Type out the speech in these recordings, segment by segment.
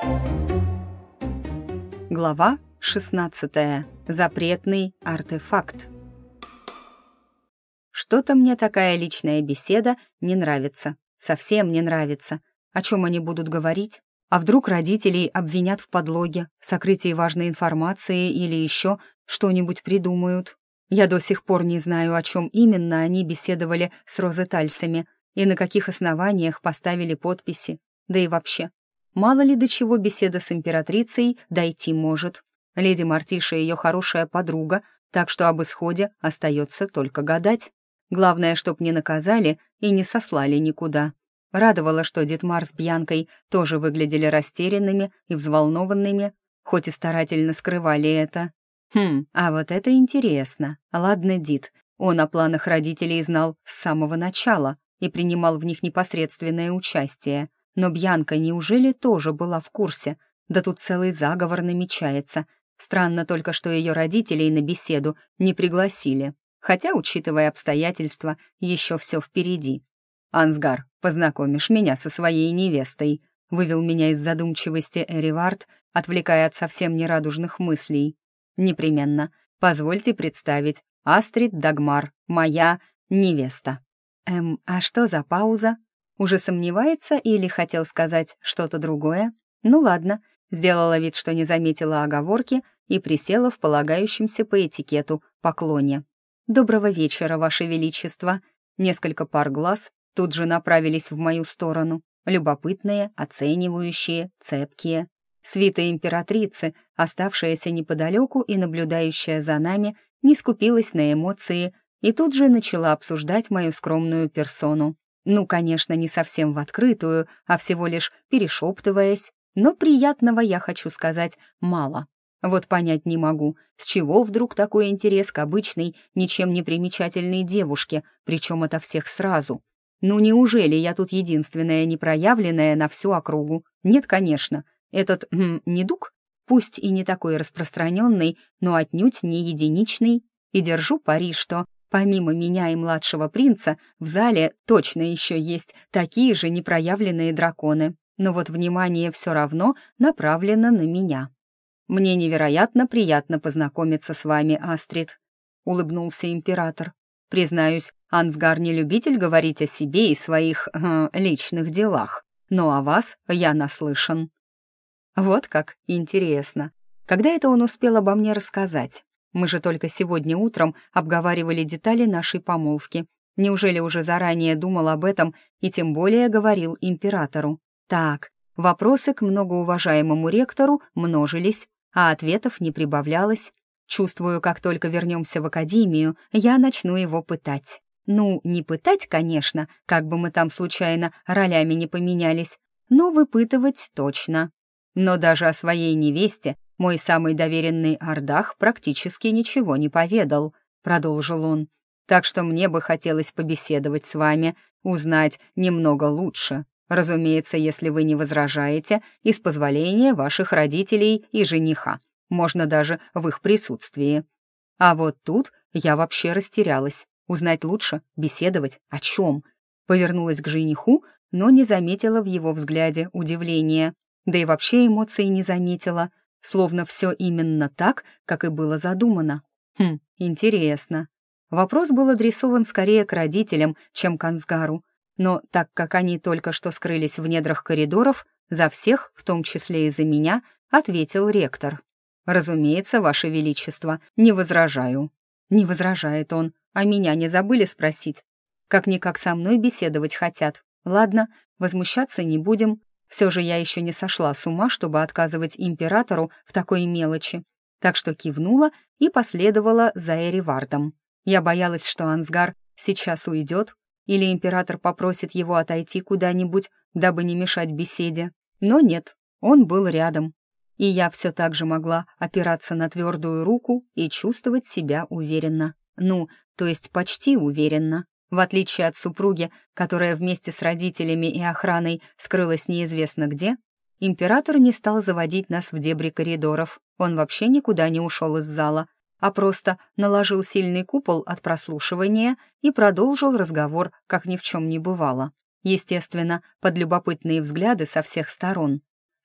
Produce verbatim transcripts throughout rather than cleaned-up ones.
Глава шестнадцатая. Запретный артефакт. Что-то мне такая личная беседа не нравится. Совсем не нравится. О чем они будут говорить? А вдруг родителей обвинят в подлоге, сокрытии важной информации или еще что-нибудь придумают? Я до сих пор не знаю, о чем именно они беседовали с розетальсами и на каких основаниях поставили подписи. Да и вообще, мало ли до чего беседа с императрицей дойти может. Леди Мартиша ее хорошая подруга, так что об исходе остается только гадать. Главное, чтоб не наказали и не сослали никуда. Радовало, что Дитмар с Бьянкой тоже выглядели растерянными и взволнованными, хоть и старательно скрывали это. Хм, а вот это интересно. Ладно, Дит, он о планах родителей знал с самого начала и принимал в них непосредственное участие. Но Бьянка неужели тоже была в курсе? Да тут целый заговор намечается. Странно только, что ее родителей на беседу не пригласили. Хотя, учитывая обстоятельства, еще все впереди. «Ансгар, познакомишь меня со своей невестой», вывел меня из задумчивости Эривард, отвлекая от совсем нерадужных мыслей. «Непременно. Позвольте представить. Астрид Дагмар, моя невеста». «Эм, а что за пауза? Уже сомневается или хотел сказать что-то другое? Ну ладно». Сделала вид, что не заметила оговорки, и присела в полагающемся по этикету поклоне. «Доброго вечера, Ваше Величество!» Несколько пар глаз тут же направились в мою сторону. Любопытные, оценивающие, цепкие. Свита императрицы, оставшаяся неподалеку и наблюдающая за нами, не скупилась на эмоции и тут же начала обсуждать мою скромную персону. Ну, конечно, не совсем в открытую, а всего лишь перешептываясь. Но приятного, я хочу сказать, мало. Вот понять не могу, с чего вдруг такой интерес к обычной, ничем не примечательной девушке, причем ото всех сразу. Ну неужели я тут единственная непроявленная на всю округу? Нет, конечно. Этот хм, недуг, пусть и не такой распространенный, но отнюдь не единичный. И держу пари, что помимо меня и младшего принца в зале точно еще есть такие же непроявленные драконы. Но вот внимание все равно направлено на меня. «Мне невероятно приятно познакомиться с вами, Астрид», — улыбнулся император. «Признаюсь, Ансгар не любитель говорить о себе и своих э, личных делах, но о вас я наслышан». Вот как интересно. Когда это он успел обо мне рассказать? Мы же только сегодня утром обговаривали детали нашей помолвки. Неужели уже заранее думал об этом и тем более говорил императору? Так, вопросы к многоуважаемому ректору множились, а ответов не прибавлялось. Чувствую, как только вернемся в академию, я начну его пытать. Ну, не пытать, конечно, как бы мы там случайно ролями не поменялись, но выпытывать точно. Но даже о своей невесте мой самый доверенный Ардах практически ничего не поведал, продолжил он. Так что мне бы хотелось побеседовать с вами, узнать немного лучше. Разумеется, если вы не возражаете, и с позволения ваших родителей и жениха. Можно даже в их присутствии. А вот тут я вообще растерялась. Узнать лучше, беседовать, о чем? Повернулась к жениху, но не заметила в его взгляде удивления. Да и вообще эмоций не заметила. Словно все именно так, как и было задумано. Хм, интересно. Вопрос был адресован скорее к родителям, чем к Ансгару. Но так как они только что скрылись в недрах коридоров, за всех, в том числе и за меня, ответил ректор. «Разумеется, Ваше Величество, не возражаю». Не возражает он, а меня не забыли спросить. Как-никак со мной беседовать хотят. Ладно, возмущаться не будем. Все же я еще не сошла с ума, чтобы отказывать императору в такой мелочи. Так что кивнула и последовала за Эривардом. Я боялась, что Ансгар сейчас уйдет, или император попросит его отойти куда-нибудь, дабы не мешать беседе. Но нет, он был рядом. И я все так же могла опираться на твердую руку и чувствовать себя уверенно. Ну, то есть почти уверенно. В отличие от супруги, которая вместе с родителями и охраной скрылась неизвестно где, император не стал заводить нас в дебри коридоров. Он вообще никуда не ушел из зала, а просто наложил сильный купол от прослушивания и продолжил разговор, как ни в чем не бывало. Естественно, под любопытные взгляды со всех сторон.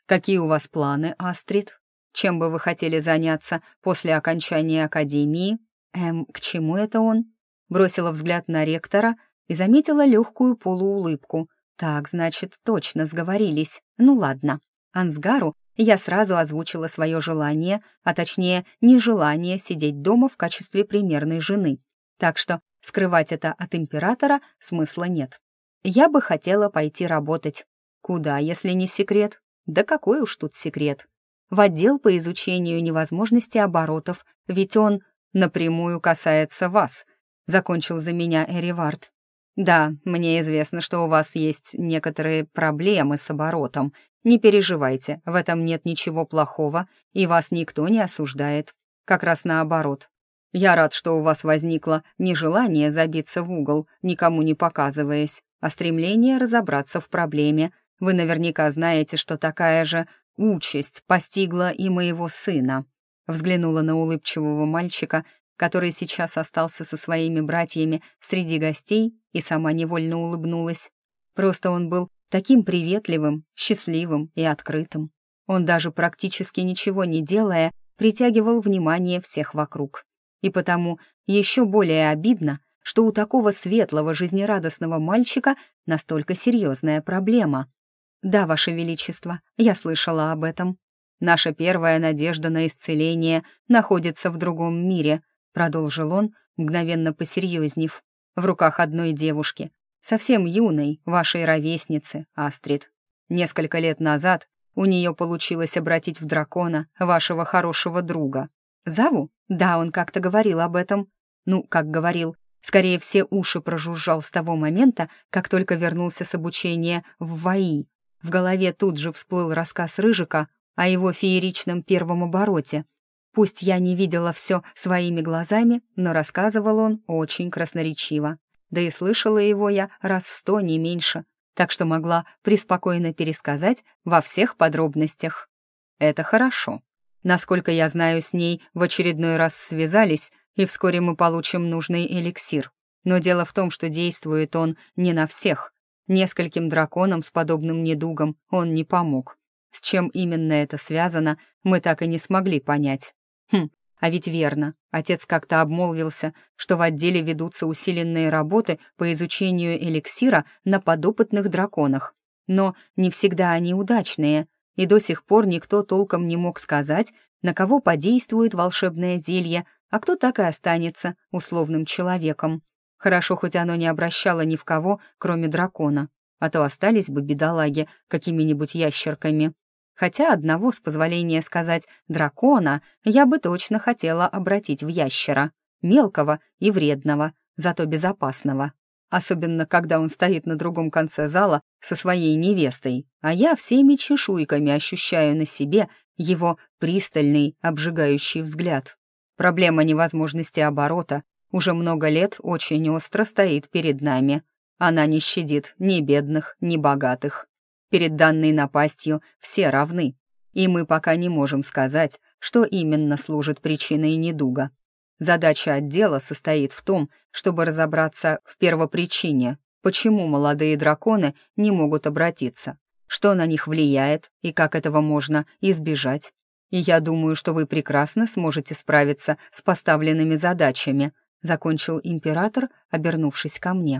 Какие у вас планы, Астрид? Чем бы вы хотели заняться после окончания академии? Эм, к чему это он? Бросила взгляд на ректора и заметила легкую полуулыбку. Так, значит, точно сговорились. Ну ладно. Ансгару я сразу озвучила свое желание, а точнее, нежелание сидеть дома в качестве примерной жены. Так что скрывать это от императора смысла нет. Я бы хотела пойти работать. Куда, если не секрет? Да какой уж тут секрет. В отдел по изучению невозможности оборотов, ведь он напрямую касается вас, закончил за меня Эривард. Да, мне известно, что у вас есть некоторые проблемы с оборотом. Не переживайте, в этом нет ничего плохого, и вас никто не осуждает. Как раз наоборот. Я рад, что у вас возникло не желание забиться в угол, никому не показываясь, а стремление разобраться в проблеме. Вы наверняка знаете, что такая же участь постигла и моего сына. Взглянула на улыбчивого мальчика, который сейчас остался со своими братьями среди гостей, и сама невольно улыбнулась. Просто он был таким приветливым, счастливым и открытым. Он даже практически ничего не делая, притягивал внимание всех вокруг. И потому еще более обидно, что у такого светлого, жизнерадостного мальчика настолько серьезная проблема. «Да, Ваше Величество, я слышала об этом. Наша первая надежда на исцеление находится в другом мире», продолжил он, мгновенно посерьезнев, в руках одной девушки, совсем юной, вашей ровесницы, Астрид. Несколько лет назад у нее получилось обратить в дракона вашего хорошего друга. Заву? Да, он как-то говорил об этом. Ну, как говорил, скорее все уши прожужжал с того момента, как только вернулся с обучения в ВАИ. В голове тут же всплыл рассказ Рыжика о его фееричном первом обороте. Пусть я не видела все своими глазами, но рассказывал он очень красноречиво. Да и слышала его я раз сто, не меньше, так что могла преспокойно пересказать во всех подробностях. Это хорошо. Насколько я знаю, с ней в очередной раз связались, и вскоре мы получим нужный эликсир. Но дело в том, что действует он не на всех. Нескольким драконам с подобным недугом он не помог. С чем именно это связано, мы так и не смогли понять. Хм, а ведь верно. Отец как-то обмолвился, что в отделе ведутся усиленные работы по изучению эликсира на подопытных драконах. Но не всегда они удачные, и до сих пор никто толком не мог сказать, на кого подействует волшебное зелье, а кто так и останется условным человеком. Хорошо, хоть оно не обращало ни в кого, кроме дракона, а то остались бы бедолаги какими-нибудь ящерками. Хотя одного, с позволения сказать, дракона я бы точно хотела обратить в ящера. Мелкого и вредного, зато безопасного. Особенно, когда он стоит на другом конце зала со своей невестой, а я всеми чешуйками ощущаю на себе его пристальный, обжигающий взгляд. Проблема невозможности оборота уже много лет очень остро стоит перед нами. Она не щадит ни бедных, ни богатых. Перед данной напастью все равны, и мы пока не можем сказать, что именно служит причиной недуга. Задача отдела состоит в том, чтобы разобраться в первопричине, почему молодые драконы не могут обратиться, что на них влияет и как этого можно избежать. И я думаю, что вы прекрасно сможете справиться с поставленными задачами, закончил император, обернувшись ко мне.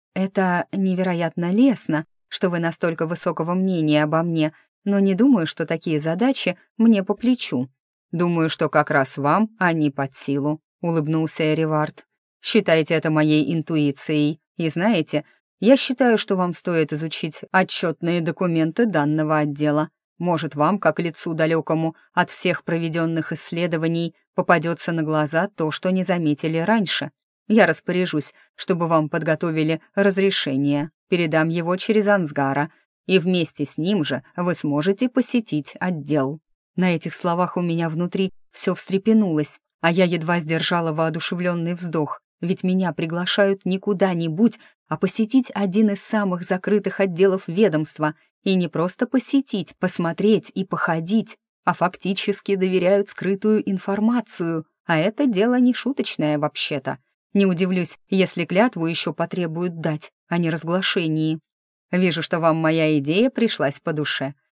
Это невероятно лестно, что вы настолько высокого мнения обо мне, но не думаю, что такие задачи мне по плечу. Думаю, что как раз вам они под силу», — улыбнулся Эривард. «Считайте это моей интуицией. И знаете, я считаю, что вам стоит изучить отчетные документы данного отдела. Может, вам, как лицу далекому от всех проведенных исследований, попадется на глаза то, что не заметили раньше. Я распоряжусь, чтобы вам подготовили разрешение, передам его через Ансгара, и вместе с ним же вы сможете посетить отдел». На этих словах у меня внутри все встрепенулось, а я едва сдержала воодушевленный вздох, ведь меня приглашают не куда-нибудь, а посетить один из самых закрытых отделов ведомства, и не просто посетить, посмотреть и походить, а фактически доверяют скрытую информацию, а это дело не шуточное вообще-то. Не удивлюсь, если клятву еще потребуют дать, а не разглашении. Вижу, что вам моя идея пришлась по душе.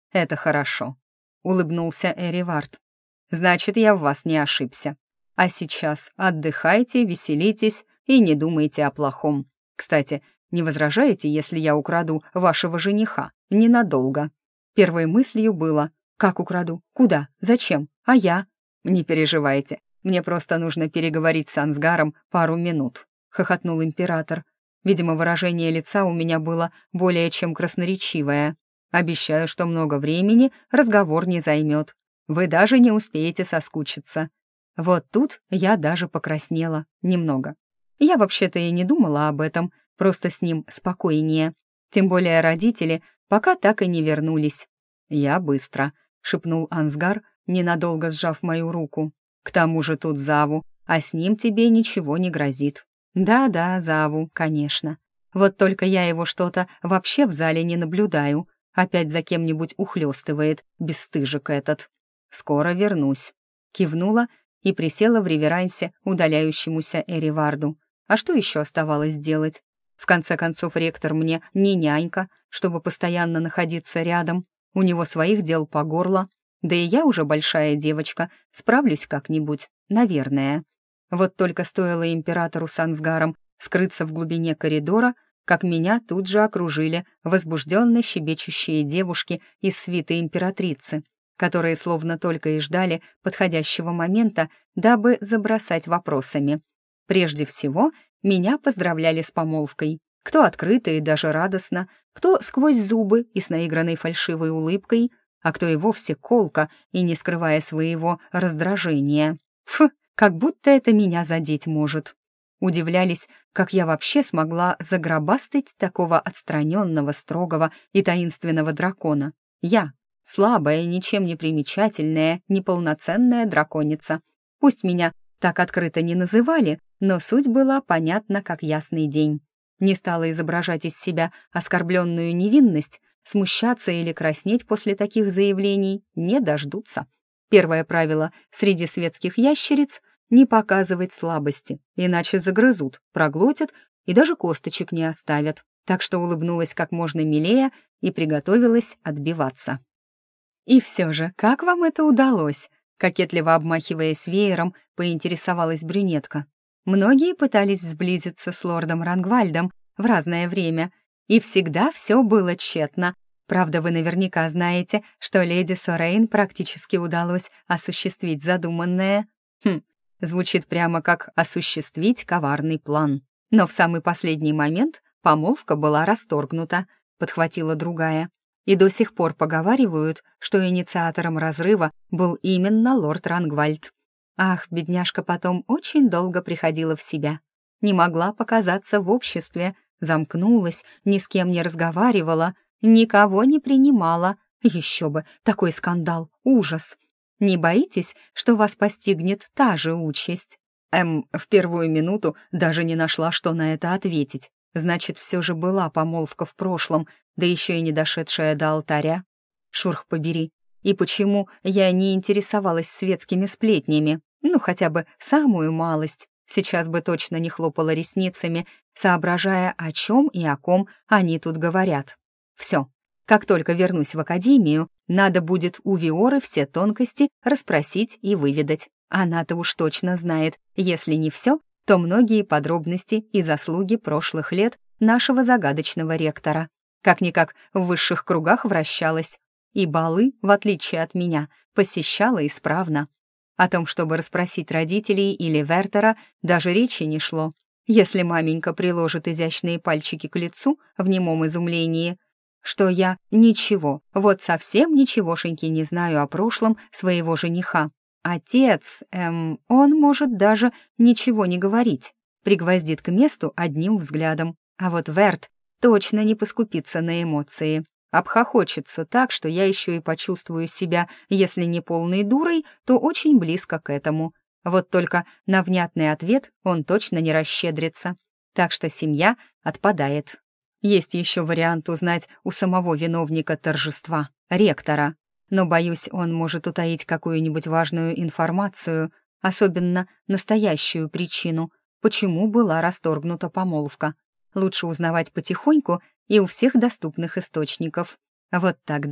Это хорошо», — улыбнулся Эривард. «Значит, я в вас не ошибся. А сейчас отдыхайте, веселитесь и не думайте о плохом. Кстати, не возражаете, если я украду вашего жениха? Ненадолго». Первой мыслью было: «Как украду? Куда? Зачем? А я?» «Не переживайте, мне просто нужно переговорить с Ансгаром пару минут», — хохотнул император. Видимо, выражение лица у меня было более чем красноречивое. «Обещаю, что много времени разговор не займет. Вы даже не успеете соскучиться». Вот тут я даже покраснела немного. Я вообще-то и не думала об этом, просто с ним спокойнее. Тем более родители пока так и не вернулись. «Я быстро», — шепнул Ансгар, ненадолго сжав мою руку. «К тому же тут Заву, а с ним тебе ничего не грозит». «Да-да, Заву, конечно. Вот только я его что-то вообще в зале не наблюдаю. Опять за кем-нибудь ухлёстывает, бесстыжик этот. Скоро вернусь». Кивнула и присела в реверансе удаляющемуся Эриварду. А что еще оставалось делать? В конце концов, ректор мне не нянька, чтобы постоянно находиться рядом. У него своих дел по горло. Да и я уже большая девочка, справлюсь как-нибудь, наверное. Вот только стоило императору с Ансгаром скрыться в глубине коридора, как меня тут же окружили возбужденно щебечущие девушки из свиты императрицы, которые словно только и ждали подходящего момента, дабы забросать вопросами. Прежде всего, меня поздравляли с помолвкой. Кто открыто и даже радостно, кто сквозь зубы и с наигранной фальшивой улыбкой, а кто и вовсе колко и не скрывая своего раздражения. Фу, как будто это меня задеть может. Удивлялись, как я вообще смогла загробастать такого отстраненного, строгого и таинственного дракона. Я, слабая, ничем не примечательная, неполноценная драконица. Пусть меня так открыто не называли, но суть была понятна, как ясный день. Не стала изображать из себя оскорбленную невинность, смущаться или краснеть после таких заявлений не дождутся. Первое правило среди светских ящериц — не показывать слабости, иначе загрызут, проглотят и даже косточек не оставят. Так что улыбнулась как можно милее и приготовилась отбиваться. «И все же, как вам это удалось?» Кокетливо обмахиваясь веером, поинтересовалась брюнетка. Многие пытались сблизиться с лордом Рангвальдом в разное время, и всегда все было тщетно. Правда, вы наверняка знаете, что леди Сорейн практически удалось осуществить задуманное. Хм, звучит прямо как «осуществить коварный план». Но в самый последний момент помолвка была расторгнута, подхватила другая. И до сих пор поговаривают, что инициатором разрыва был именно лорд Рангвальд. Ах, бедняжка потом очень долго приходила в себя. Не могла показаться в обществе, замкнулась, ни с кем не разговаривала, никого не принимала. Еще бы, такой скандал, ужас. Не боитесь, что вас постигнет та же участь? Эм, в первую минуту даже не нашла, что на это ответить. Значит, все же была помолвка в прошлом, да еще и не дошедшая до алтаря. Шурх побери. И почему я не интересовалась светскими сплетнями? Ну, хотя бы самую малость. Сейчас бы точно не хлопала ресницами, соображая, о чем и о ком они тут говорят. Все. Как только вернусь в академию, надо будет у Виоры все тонкости расспросить и выведать. Она-то уж точно знает, если не все, то многие подробности и заслуги прошлых лет нашего загадочного ректора. Как-никак в высших кругах вращалась. И балы, в отличие от меня, посещала исправно. О том, чтобы расспросить родителей или Вертера, даже речи не шло. Если маменька приложит изящные пальчики к лицу в немом изумлении, что я ничего, вот совсем ничегошеньки не знаю о прошлом своего жениха. Отец, эм, он может даже ничего не говорить, пригвоздит к месту одним взглядом. А вот Верт точно не поскупится на эмоции. Обхохочется так, что я еще и почувствую себя, если не полной дурой, то очень близко к этому. Вот только на внятный ответ он точно не расщедрится. Так что семья отпадает. Есть еще вариант узнать у самого виновника торжества, ректора. Но, боюсь, он может утаить какую-нибудь важную информацию, особенно настоящую причину, почему была расторгнута помолвка. Лучше узнавать потихоньку и у всех доступных источников. Вот тогда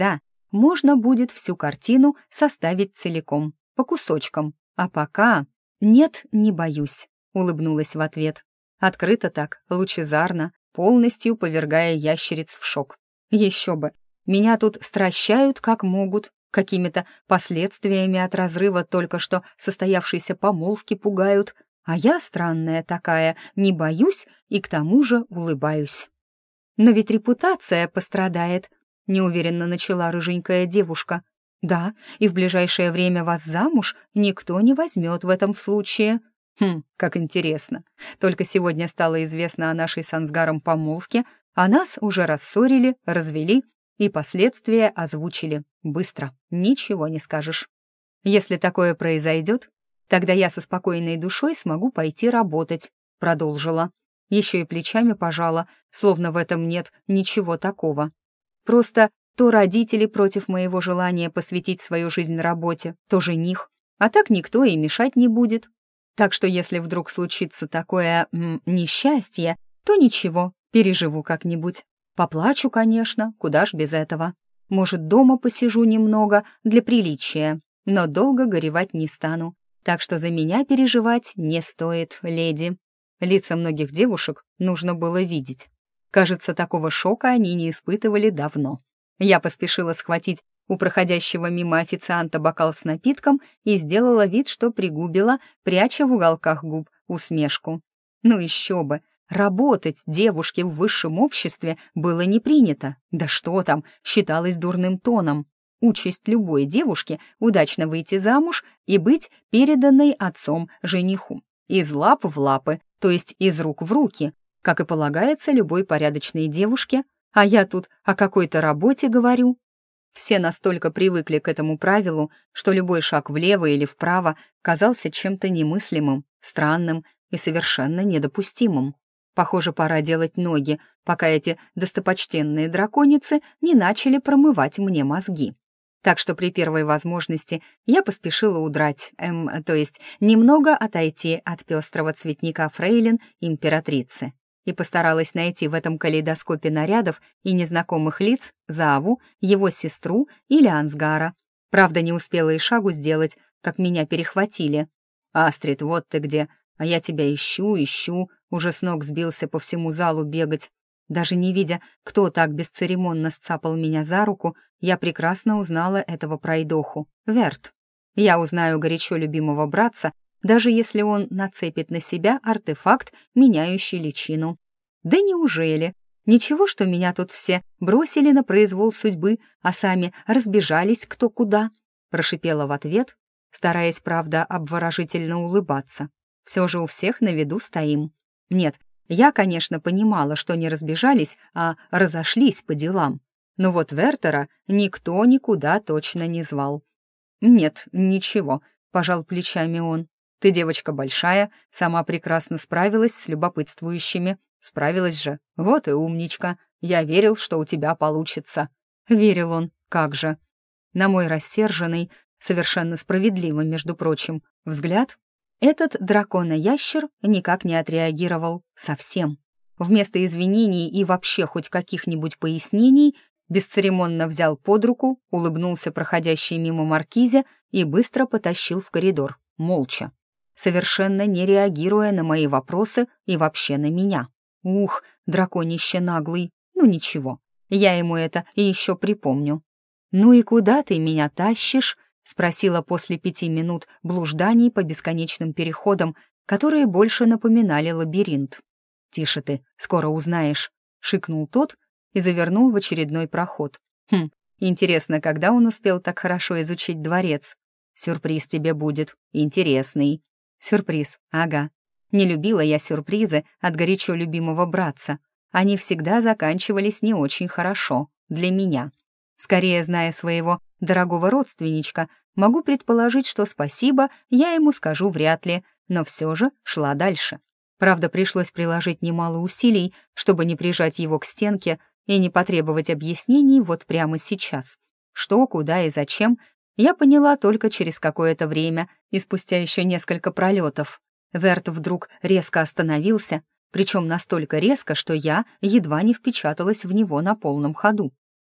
можно будет всю картину составить целиком, по кусочкам. А пока... «Нет, не боюсь», — улыбнулась в ответ. Открыто так, лучезарно, полностью повергая ящериц в шок. Еще бы, меня тут стращают как могут, какими-то последствиями от разрыва только что состоявшейся помолвки пугают, а я, странная такая, не боюсь и к тому же улыбаюсь. «Но ведь репутация пострадает», — неуверенно начала рыженькая девушка. «Да, и в ближайшее время вас замуж никто не возьмет в этом случае». «Хм, как интересно. Только сегодня стало известно о нашей с Ансгаром помолвке, а нас уже рассорили, развели и последствия озвучили. Быстро, ничего не скажешь. Если такое произойдет, тогда я со спокойной душой смогу пойти работать», — продолжила. Еще и плечами пожала, словно в этом нет ничего такого. «Просто то родители против моего желания посвятить свою жизнь работе, то жених, а так никто и мешать не будет. Так что если вдруг случится такое м, несчастье, то ничего, переживу как-нибудь. Поплачу, конечно, куда ж без этого. Может, дома посижу немного для приличия, но долго горевать не стану. Так что за меня переживать не стоит, леди». Лица многих девушек нужно было видеть. Кажется, такого шока они не испытывали давно. Я поспешила схватить у проходящего мимо официанта бокал с напитком и сделала вид, что пригубила, пряча в уголках губ усмешку. Ну еще бы, работать девушке в высшем обществе было не принято. Да что там, считалось дурным тоном. Участь любой девушки — удачно выйти замуж и быть переданной отцом жениху. Из лап в лапы, то есть из рук в руки, как и полагается любой порядочной девушке, а я тут о какой-то работе говорю. Все настолько привыкли к этому правилу, что любой шаг влево или вправо казался чем-то немыслимым, странным и совершенно недопустимым. Похоже, пора делать ноги, пока эти достопочтенные драконицы не начали промывать мне мозги. Так что при первой возможности я поспешила удрать, эм, то есть немного отойти от пестрого цветника фрейлин императрицы, и постаралась найти в этом калейдоскопе нарядов и незнакомых лиц Заву, его сестру или Ансгара. Правда, не успела и шагу сделать, как меня перехватили. «Астрид, вот ты где! А я тебя ищу, ищу!» Уже с ног сбился по всему залу бегать. Даже не видя, кто так бесцеремонно сцапал меня за руку, я прекрасно узнала этого пройдоху. Верт. Я узнаю горячо любимого братца, даже если он нацепит на себя артефакт, меняющий личину. Да неужели? Ничего, что меня тут все бросили на произвол судьбы, а сами разбежались кто куда? Прошипела в ответ, стараясь, правда, обворожительно улыбаться. Все же у всех на виду стоим. Нет, я, конечно, понимала, что не разбежались, а разошлись по делам. Но вот Вертера никто никуда точно не звал. «Нет, ничего», — пожал плечами он. «Ты девочка большая, сама прекрасно справилась с любопытствующими. Справилась же. Вот и умничка. Я верил, что у тебя получится». Верил он, как же. На мой рассерженный, совершенно справедливо, между прочим, взгляд, этот дракона-ящер никак не отреагировал совсем. Вместо извинений и вообще хоть каких-нибудь пояснений бесцеремонно взял под руку, улыбнулся проходящей мимо маркизе и быстро потащил в коридор, молча, совершенно не реагируя на мои вопросы и вообще на меня. Ух, драконище наглый, ну ничего, я ему это и еще припомню. «Ну и куда ты меня тащишь?» — спросила после пяти минут блужданий по бесконечным переходам, которые больше напоминали лабиринт. «Тише ты, скоро узнаешь», — шикнул тот и завернул в очередной проход. «Хм, интересно, когда он успел так хорошо изучить дворец? Сюрприз тебе будет, интересный». «Сюрприз, ага. Не любила я сюрпризы от горячо любимого братца. Они всегда заканчивались не очень хорошо для меня. Скорее, зная своего дорогого родственничка, могу предположить, что спасибо я ему скажу вряд ли, но все же шла дальше. Правда, пришлось приложить немало усилий, чтобы не прижать его к стенке и не потребовать объяснений вот прямо сейчас. Что, куда и зачем, я поняла только через какое-то время и спустя еще несколько пролетов. Верт вдруг резко остановился, причем настолько резко, что я едва не впечаталась в него на полном ходу.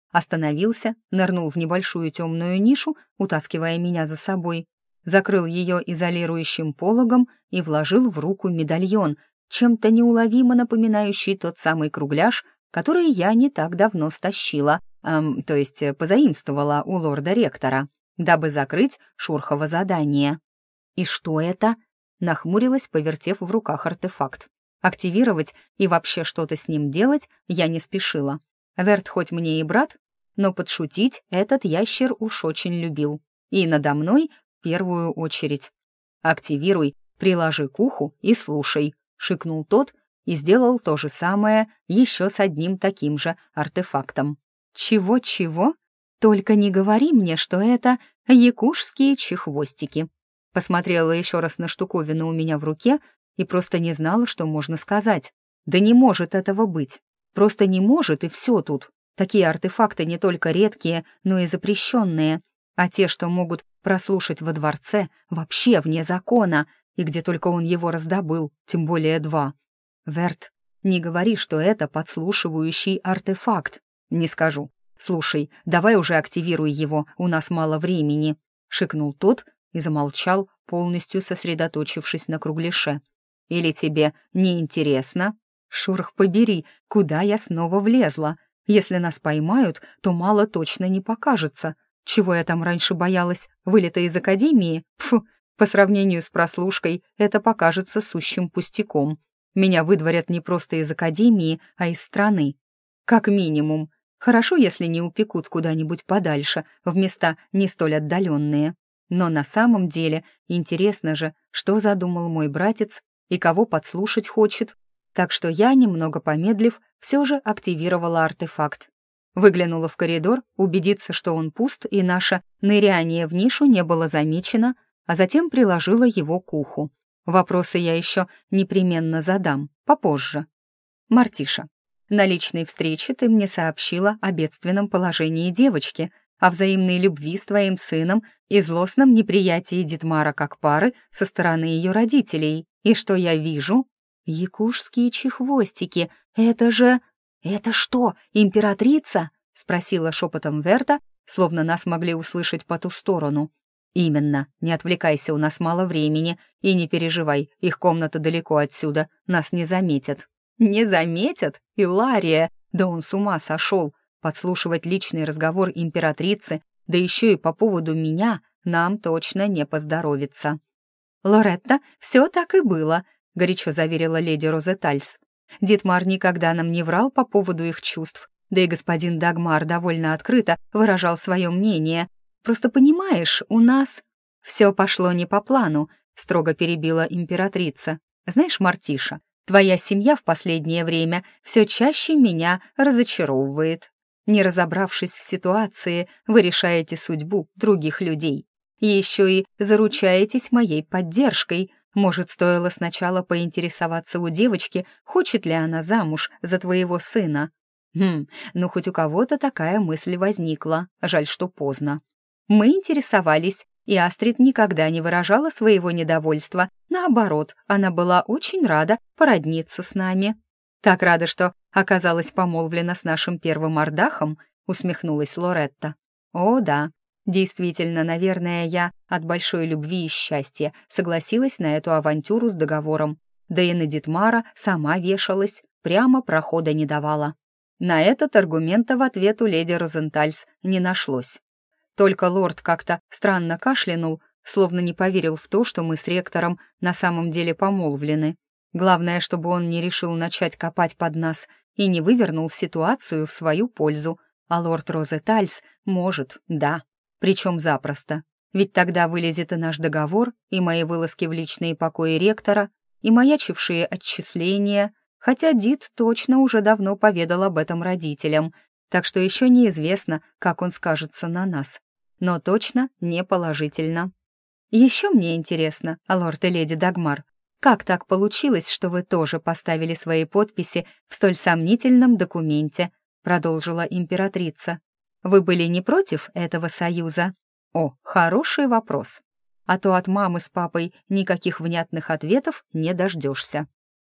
Остановился, нырнул в небольшую темную нишу, утаскивая меня за собой, закрыл ее изолирующим пологом и вложил в руку медальон, чем-то неуловимо напоминающий тот самый кругляш, который я не так давно стащила, эм, то есть позаимствовала у лорда-ректора, дабы закрыть Шурхово задание. «И что это?» — нахмурилась, повертев в руках артефакт. Активировать и вообще что-то с ним делать я не спешила. Верт хоть мне и брат, но подшутить этот ящер уж очень любил. И надо мной в первую очередь. «Активируй, приложи к уху и слушай», — шикнул тот и сделал то же самое еще с одним таким же артефактом. «Чего-чего? Только не говори мне, что это якушские чехвостики». Посмотрела еще раз на штуковину у меня в руке и просто не знала, что можно сказать. Да не может этого быть. Просто не может, и все тут. Такие артефакты не только редкие, но и запрещенные. А те, что могут прослушать во дворце, вообще вне закона, и где только он его раздобыл, тем более два. Верт, не говори, что это подслушивающий артефакт. Не скажу. Слушай, давай уже активируй его, у нас мало времени. Шикнул тот и замолчал, полностью сосредоточившись на кругляше. «Или тебе не интересно?» «Шурх побери, куда я снова влезла? Если нас поймают, то мало точно не покажется. Чего я там раньше боялась? Вылета из академии? Фу, по сравнению с прослушкой это покажется сущим пустяком. Меня выдворят не просто из академии, а из страны. Как минимум. Хорошо, если не упекут куда-нибудь подальше, в места не столь отдаленные. Но на самом деле интересно же, что задумал мой братец и кого подслушать хочет. Так что я, немного помедлив, все же активировала артефакт. Выглянула в коридор, убедиться, что он пуст, и наше ныряние в нишу не было замечено, а затем приложила его к уху. Вопросы я еще непременно задам, попозже. «Мартиша, на личной встрече ты мне сообщила о бедственном положении девочки, о взаимной любви с твоим сыном и злостном неприятии Дитмара как пары со стороны ее родителей. И что я вижу? Якушские чехвостики. Это же... «Это что, императрица?» — спросила шепотом Верта, словно нас могли услышать по ту сторону. «Именно. Не отвлекайся, у нас мало времени. И не переживай, их комната далеко отсюда. Нас не заметят». «Не заметят? Илария! Да он с ума сошел! Подслушивать личный разговор императрицы, да еще и по поводу меня, нам точно не поздоровится». «Лоретта, все так и было», — горячо заверила леди Розетальс. «Дитмар никогда нам не врал по поводу их чувств, да и господин Дагмар довольно открыто выражал свое мнение. Просто понимаешь, у нас...» «Все пошло не по плану», — строго перебила императрица. «Знаешь, Мартиша, твоя семья в последнее время все чаще меня разочаровывает. Не разобравшись в ситуации, вы решаете судьбу других людей. Еще и заручаетесь моей поддержкой. Может, стоило сначала поинтересоваться у девочки, хочет ли она замуж за твоего сына? Хм, ну хоть у кого-то такая мысль возникла, жаль, что поздно. Мы интересовались, и Астрид никогда не выражала своего недовольства. Наоборот, она была очень рада породниться с нами. Так рада, что оказалась помолвлена с нашим первым Ардахом, усмехнулась Лоретта. О, да. Действительно, наверное, я от большой любви и счастья согласилась на эту авантюру с договором. Да и на Дитмара сама вешалась, прямо прохода не давала. На этот аргумента в ответ у леди Розентальс не нашлось. Только лорд как-то странно кашлянул, словно не поверил в то, что мы с ректором на самом деле помолвлены. Главное, чтобы он не решил начать копать под нас и не вывернул ситуацию в свою пользу. А лорд Розетальс может, да. Причем запросто. Ведь тогда вылезет и наш договор, и мои вылазки в личные покои ректора, и маячившие отчисления, хотя Дит точно уже давно поведал об этом родителям, так что еще неизвестно, как он скажется на нас. Но точно не положительно. Еще мне интересно, лорд и леди Дагмар, как так получилось, что вы тоже поставили свои подписи в столь сомнительном документе, продолжила императрица. Вы были не против этого союза? О, хороший вопрос. А то от мамы с папой никаких внятных ответов не дождешься.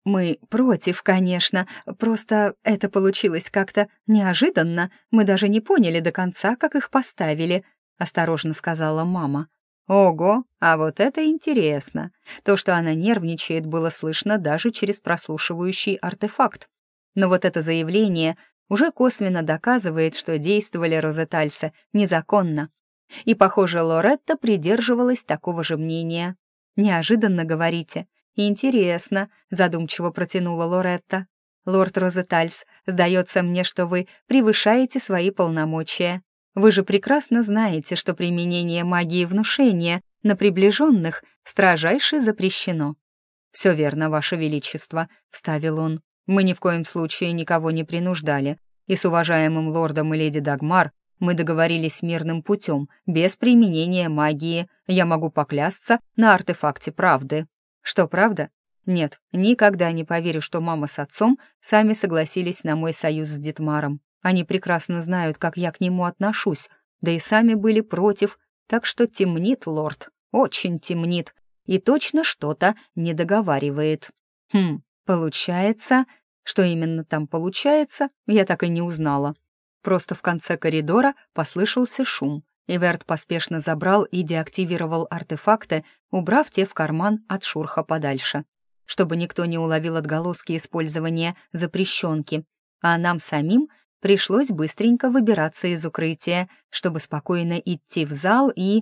мы против, конечно, просто это получилось как-то неожиданно, мы даже не поняли до конца, как их поставили», — осторожно сказала мама. «Ого, а вот это интересно!» То, что она нервничает, было слышно даже через прослушивающий артефакт. Но вот это заявление уже косвенно доказывает, что действовали Розетальсы незаконно. И, похоже, Лоретта придерживалась такого же мнения. «Неожиданно, говорите?» «Интересно», — задумчиво протянула Лоретта. «Лорд Розетальс, сдается мне, что вы превышаете свои полномочия. Вы же прекрасно знаете, что применение магии внушения на приближенных строжайше запрещено». «Все верно, Ваше Величество», — вставил он. «Мы ни в коем случае никого не принуждали, и с уважаемым лордом и леди Дагмар мы договорились мирным путем, без применения магии. Я могу поклясться на артефакте правды». «Что, правда?» «Нет, никогда не поверю, что мама с отцом сами согласились на мой союз с Дитмаром. Они прекрасно знают, как я к нему отношусь, да и сами были против, так что темнит лорд, очень темнит, и точно что-то не договаривает». «Хм, получается...» Что именно там получается, я так и не узнала. Просто в конце коридора послышался шум, и Верт поспешно забрал и деактивировал артефакты, убрав те в карман от шурха подальше, чтобы никто не уловил отголоски использования запрещенки, а нам самим пришлось быстренько выбираться из укрытия, чтобы спокойно идти в зал и...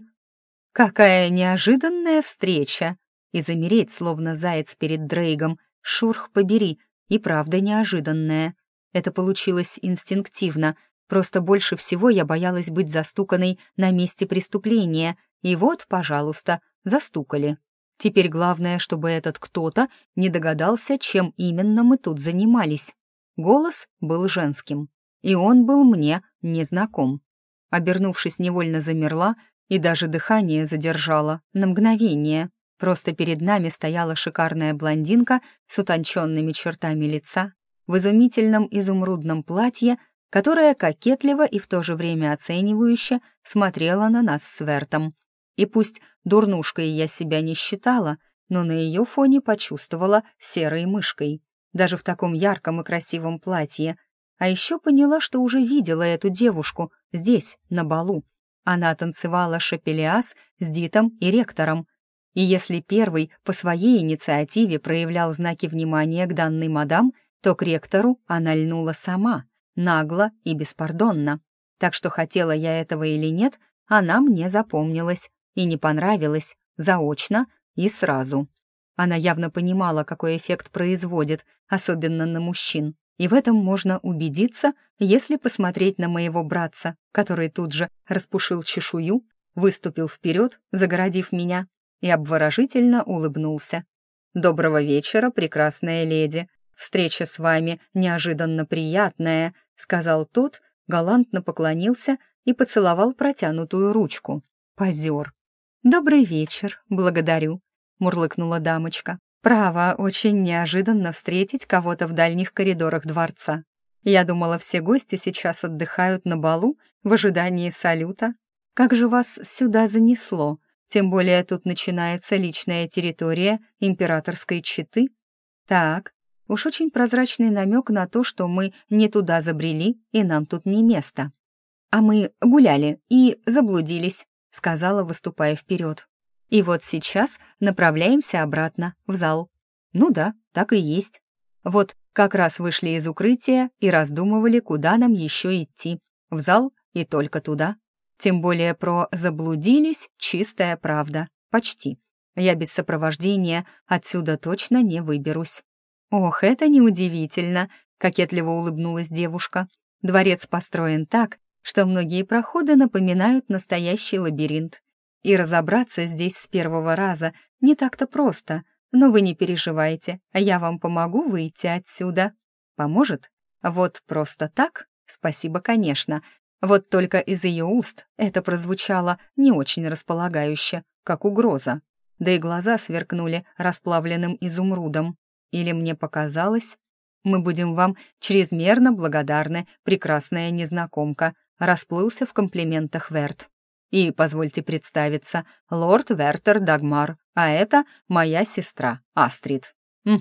Какая неожиданная встреча! И замереть, словно заяц перед Дрейгом, шурх побери, и правда неожиданная. Это получилось инстинктивно, просто больше всего я боялась быть застуканной на месте преступления, и вот, пожалуйста, застукали. Теперь главное, чтобы этот кто-то не догадался, чем именно мы тут занимались. Голос был женским, и он был мне незнаком. Обернувшись, невольно замерла и даже дыхание задержала на мгновение. Просто перед нами стояла шикарная блондинка с утонченными чертами лица, в изумительном изумрудном платье, которая кокетливо и в то же время оценивающе смотрела на нас с Вертом. И пусть дурнушкой я себя не считала, но на ее фоне почувствовала серой мышкой, даже в таком ярком и красивом платье. А еще поняла, что уже видела эту девушку здесь, на балу. Она танцевала шапелиаз с Дитом и ректором. И если первый по своей инициативе проявлял знаки внимания к данной мадам, то к ректору она льнула сама, нагло и беспардонно. Так что хотела я этого или нет, она мне запомнилась и не понравилась заочно и сразу. Она явно понимала, какой эффект производит, особенно на мужчин. И в этом можно убедиться, если посмотреть на моего братца, который тут же распушил чешую, выступил вперед, загородив меня, и обворожительно улыбнулся. «Доброго вечера, прекрасная леди. Встреча с вами неожиданно приятная», — сказал тот, галантно поклонился и поцеловал протянутую ручку. Позер. «Добрый вечер, благодарю», — мурлыкнула дамочка. «Право, очень неожиданно встретить кого-то в дальних коридорах дворца. Я думала, все гости сейчас отдыхают на балу в ожидании салюта. Как же вас сюда занесло? Тем более тут начинается личная территория императорской четы. Так, уж очень прозрачный намек на то, что мы не туда забрели, и нам тут не место. А мы гуляли и заблудились», — сказала, выступая вперед. «И вот сейчас направляемся обратно, в зал». Ну да, так и есть. Вот как раз вышли из укрытия и раздумывали, куда нам еще идти. В зал и только туда. Тем более про «заблудились» чистая правда. Почти. Я без сопровождения отсюда точно не выберусь. «Ох, это неудивительно», — кокетливо улыбнулась девушка. «Дворец построен так, что многие проходы напоминают настоящий лабиринт. И разобраться здесь с первого раза не так-то просто. Но вы не переживайте, я вам помогу выйти отсюда». «Поможет? Вот просто так? Спасибо, конечно». Вот только из ее уст это прозвучало не очень располагающе, как угроза. Да и глаза сверкнули расплавленным изумрудом. Или мне показалось? «Мы будем вам чрезмерно благодарны, прекрасная незнакомка», расплылся в комплиментах Верт. «И позвольте представиться, лорд Вертер Дагмар, а это моя сестра Астрид». «Угу,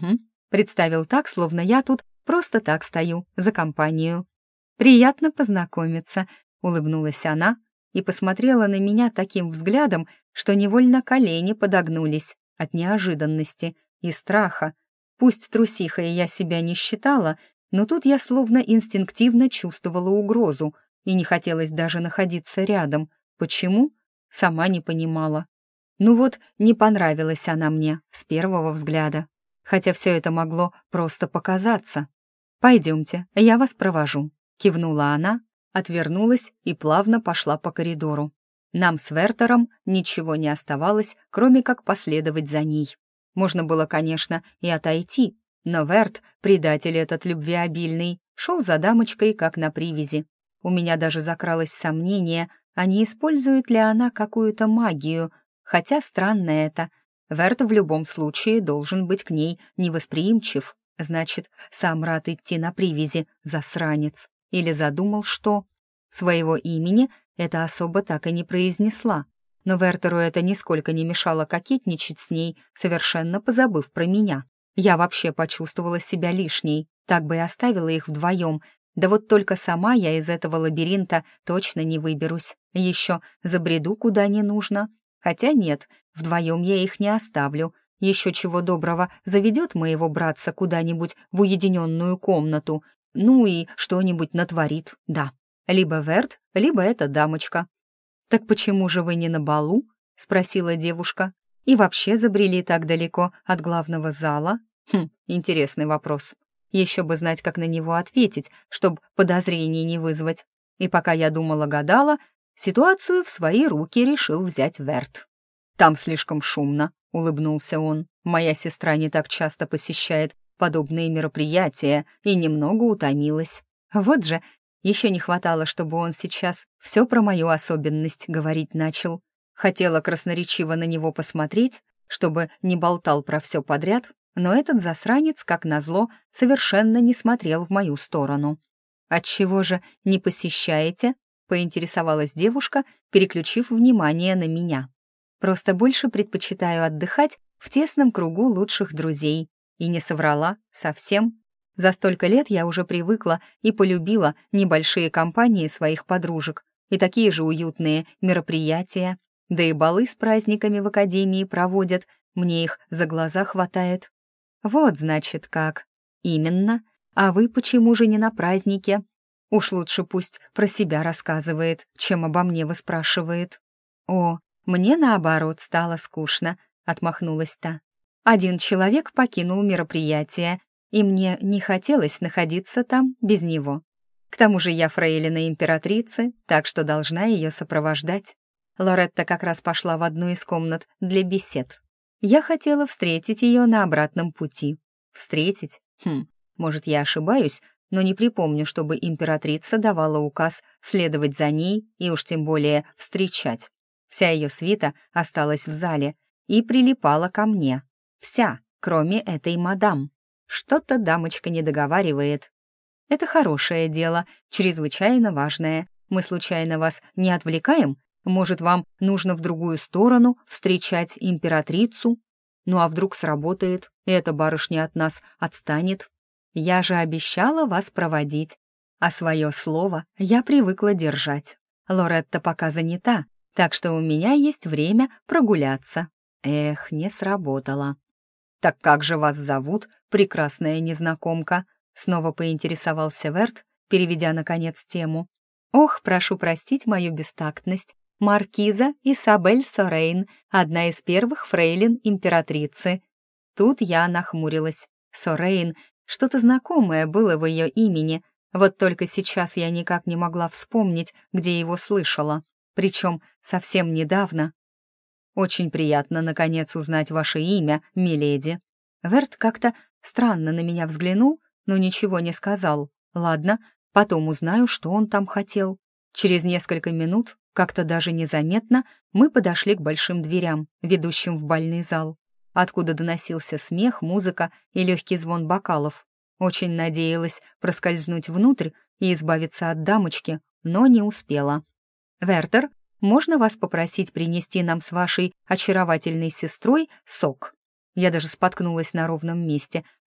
Представил так, словно я тут просто так стою, за компанию. «Приятно познакомиться», — улыбнулась она и посмотрела на меня таким взглядом, что невольно колени подогнулись от неожиданности и страха. Пусть трусихой я себя не считала, но тут я словно инстинктивно чувствовала угрозу, и не хотелось даже находиться рядом. Почему? Сама не понимала. Ну вот, не понравилась она мне с первого взгляда, хотя все это могло просто показаться. «Пойдемте, я вас провожу», — кивнула она, отвернулась и плавно пошла по коридору. Нам с Вертером ничего не оставалось, кроме как последовать за ней. Можно было, конечно, и отойти, но Верт, предатель этот любвеобильный, шел за дамочкой, как на привязи. У меня даже закралось сомнение, а не использует ли она какую-то магию, хотя странно это. Верт в любом случае должен быть к ней невосприимчив. Значит, сам рад идти на привязи, засранец. Или задумал, что... Своего имени эта особа так и не произнесла. Но Вертеру это нисколько не мешало кокетничать с ней, совершенно позабыв про меня. Я вообще почувствовала себя лишней, так бы и оставила их вдвоем. Да вот только сама я из этого лабиринта точно не выберусь. Еще забреду куда не нужно. Хотя нет, вдвоем я их не оставлю. Еще чего доброго заведет моего братца куда-нибудь в уединенную комнату, ну и что-нибудь натворит, да. Либо Верт, либо эта дамочка. «Так почему же вы не на балу?» — спросила девушка. «И вообще забрели так далеко от главного зала?» Хм, интересный вопрос. Еще бы знать, как на него ответить, чтобы подозрений не вызвать. И пока я думала-гадала, ситуацию в свои руки решил взять Верт. «Там слишком шумно», — улыбнулся он. «Моя сестра не так часто посещает подобные мероприятия и немного утомилась. Вот же, еще не хватало, чтобы он сейчас все про мою особенность говорить начал. Хотела красноречиво на него посмотреть, чтобы не болтал про все подряд, но этот засранец, как назло, совершенно не смотрел в мою сторону. «Отчего же не посещаете?» — поинтересовалась девушка, переключив внимание на меня. «Просто больше предпочитаю отдыхать в тесном кругу лучших друзей». И не соврала совсем. За столько лет я уже привыкла и полюбила небольшие компании своих подружек и такие же уютные мероприятия. Да и балы с праздниками в академии проводят, мне их за глаза хватает. Вот, значит, как. Именно. А вы почему же не на празднике? Уж лучше пусть про себя рассказывает, чем обо мне выспрашивает. О, мне наоборот стало скучно, отмахнулась та. Один человек покинул мероприятие, и мне не хотелось находиться там без него. К тому же я фрейлина императрицы, так что должна ее сопровождать. Лоретта как раз пошла в одну из комнат для бесед. Я хотела встретить ее на обратном пути. Встретить? Хм, может, я ошибаюсь, но не припомню, чтобы императрица давала указ следовать за ней и уж тем более встречать. Вся ее свита осталась в зале и прилипала ко мне. Вся, кроме этой мадам. Что-то дамочка не договаривает. Это хорошее дело, чрезвычайно важное. Мы случайно вас не отвлекаем? Может, вам нужно в другую сторону встречать императрицу? Ну а вдруг сработает, и эта барышня от нас отстанет? Я же обещала вас проводить, а свое слово я привыкла держать. Лоретта пока занята, так что у меня есть время прогуляться. Эх, не сработало. «Так как же вас зовут, прекрасная незнакомка?» Снова поинтересовался Верт, переведя, наконец, тему. «Ох, прошу простить мою бестактность. Маркиза Исабель Сорейн, одна из первых фрейлин императрицы». Тут я нахмурилась. Сорейн, что-то знакомое было в ее имени, вот только сейчас я никак не могла вспомнить, где его слышала, причем совсем недавно. «Очень приятно, наконец, узнать ваше имя, миледи». Верт как-то странно на меня взглянул, но ничего не сказал. Ладно, потом узнаю, что он там хотел. Через несколько минут, как-то даже незаметно, мы подошли к большим дверям, ведущим в бальный зал, откуда доносился смех, музыка и легкий звон бокалов. Очень надеялась проскользнуть внутрь и избавиться от дамочки, но не успела. «Вертер, можно вас попросить принести нам с вашей очаровательной сестрой сок?» Я даже споткнулась на ровном месте.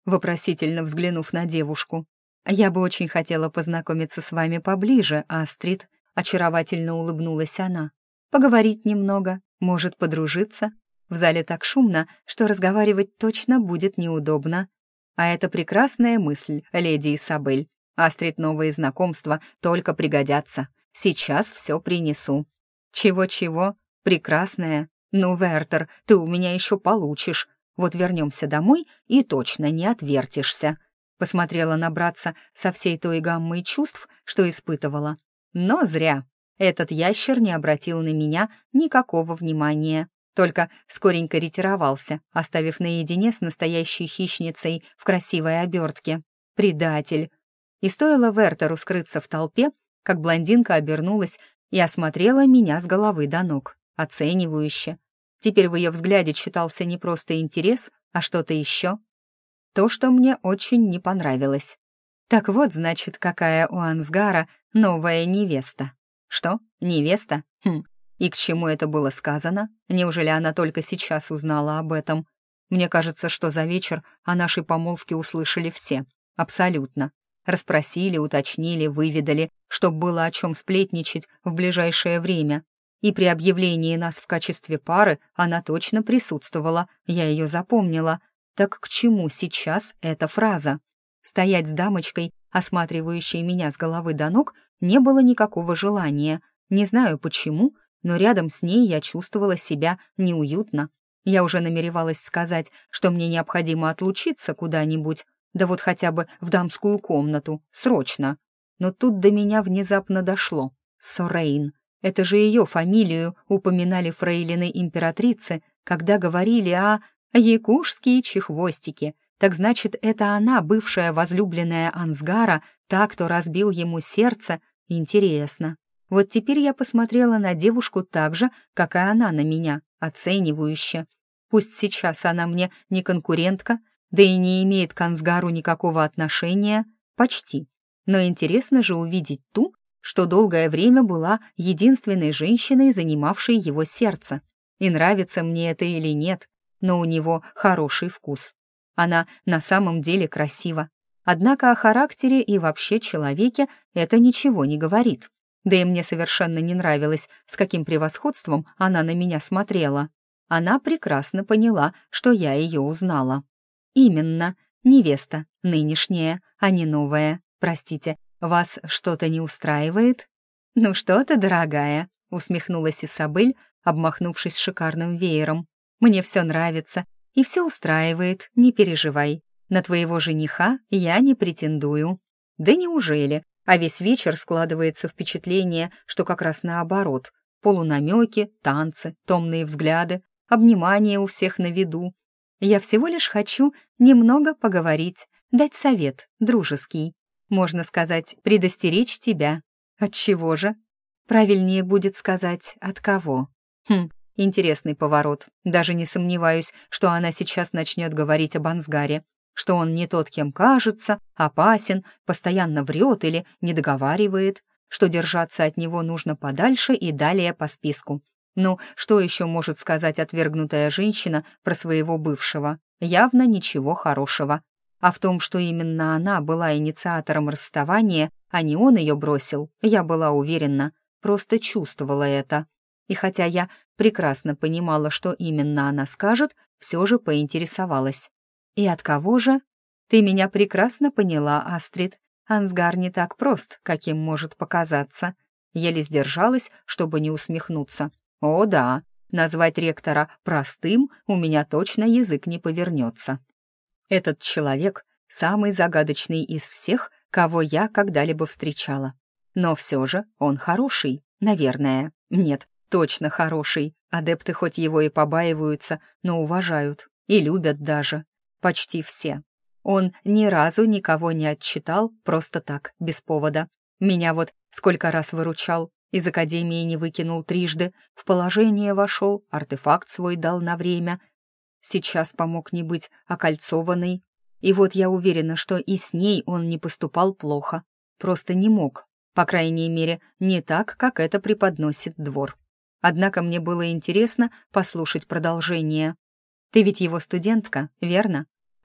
вопросительно взглянув на девушку. «Я бы очень хотела познакомиться с вами поближе, Астрид», — очаровательно улыбнулась она. «Поговорить немного, может, подружиться. В зале так шумно, что разговаривать точно будет неудобно. А это прекрасная мысль, леди Исабель. Астрид, новые знакомства только пригодятся. Сейчас все принесу». «Чего-чего? Прекрасная. Ну, Вертер, ты у меня еще получишь. Вот вернемся домой и точно не отвертишься». Посмотрела на братца со всей той гаммой чувств, что испытывала. Но зря. Этот ящер не обратил на меня никакого внимания. Только скоренько ретировался, оставив наедине с настоящей хищницей в красивой обертке. Предатель. И стоило Вертеру скрыться в толпе, как блондинка обернулась и осмотрела меня с головы до ног, оценивающе. Теперь в ее взгляде читался не просто интерес, а что-то еще. То, что мне очень не понравилось. Так вот, значит, какая у Ансгара новая невеста. Что? Невеста? Хм. И к чему это было сказано? Неужели она только сейчас узнала об этом? Мне кажется, что за вечер о нашей помолвке услышали все. Абсолютно. Расспросили, уточнили, выведали, чтоб было о чем сплетничать в ближайшее время. И при объявлении нас в качестве пары она точно присутствовала, я ее запомнила. Так к чему сейчас эта фраза? Стоять с дамочкой, осматривающей меня с головы до ног, не было никакого желания. Не знаю почему, но рядом с ней я чувствовала себя неуютно. Я уже намеревалась сказать, что мне необходимо отлучиться куда-нибудь, да вот хотя бы в дамскую комнату, срочно. Но тут до меня внезапно дошло. Сорейн. Это же ее фамилию упоминали фрейлины императрицы, когда говорили о якушские чехвостики. Так значит, это она, бывшая возлюбленная Ансгара, та, кто разбил ему сердце. Интересно. Вот теперь я посмотрела на девушку так же, как и она на меня, оценивающе. Пусть сейчас она мне не конкурентка, да и не имеет к Ансгару никакого отношения, почти. Но интересно же увидеть ту, что долгое время была единственной женщиной, занимавшей его сердце. И нравится мне это или нет, но у него хороший вкус. Она на самом деле красива. Однако о характере и вообще человеке это ничего не говорит. Да и мне совершенно не нравилось, с каким превосходством она на меня смотрела. Она прекрасно поняла, что я ее узнала. Именно, невеста, нынешняя, а не новая. Простите, вас что-то не устраивает? Ну что ты, дорогая, усмехнулась Исабель, обмахнувшись шикарным веером. Мне все нравится и все устраивает, не переживай. На твоего жениха я не претендую. Да неужели? А весь вечер складывается впечатление, что как раз наоборот. Полунамеки, танцы, томные взгляды, обнимания у всех на виду. Я всего лишь хочу немного поговорить, дать совет, дружеский. Можно сказать, предостеречь тебя. От чего же? Правильнее будет сказать, от кого. Хм, интересный поворот. Даже не сомневаюсь, что она сейчас начнет говорить об Ансгаре, что он не тот, кем кажется, опасен, постоянно врет или не договаривает, что держаться от него нужно подальше и далее по списку. Ну, что еще может сказать отвергнутая женщина про своего бывшего? Явно ничего хорошего. А в том, что именно она была инициатором расставания, а не он ее бросил, я была уверена, просто чувствовала это. И хотя я прекрасно понимала, что именно она скажет, все же поинтересовалась. «И от кого же?» «Ты меня прекрасно поняла, Астрид. Ансгар не так прост, каким может показаться». Еле сдержалась, чтобы не усмехнуться. «О да, назвать ректора простым у меня точно язык не повернется. Этот человек самый загадочный из всех, кого я когда-либо встречала. Но все же он хороший, наверное. Нет, точно хороший. Адепты хоть его и побаиваются, но уважают. И любят даже. Почти все. Он ни разу никого не отчитал просто так, без повода. Меня вот сколько раз выручал, из академии не выкинул трижды, в положение вошел, артефакт свой дал на время. Сейчас помог не быть окольцованной. И вот я уверена, что и с ней он не поступал плохо. Просто не мог. По крайней мере, не так, как это преподносит двор. Однако мне было интересно послушать продолжение. Ты ведь его студентка, верно?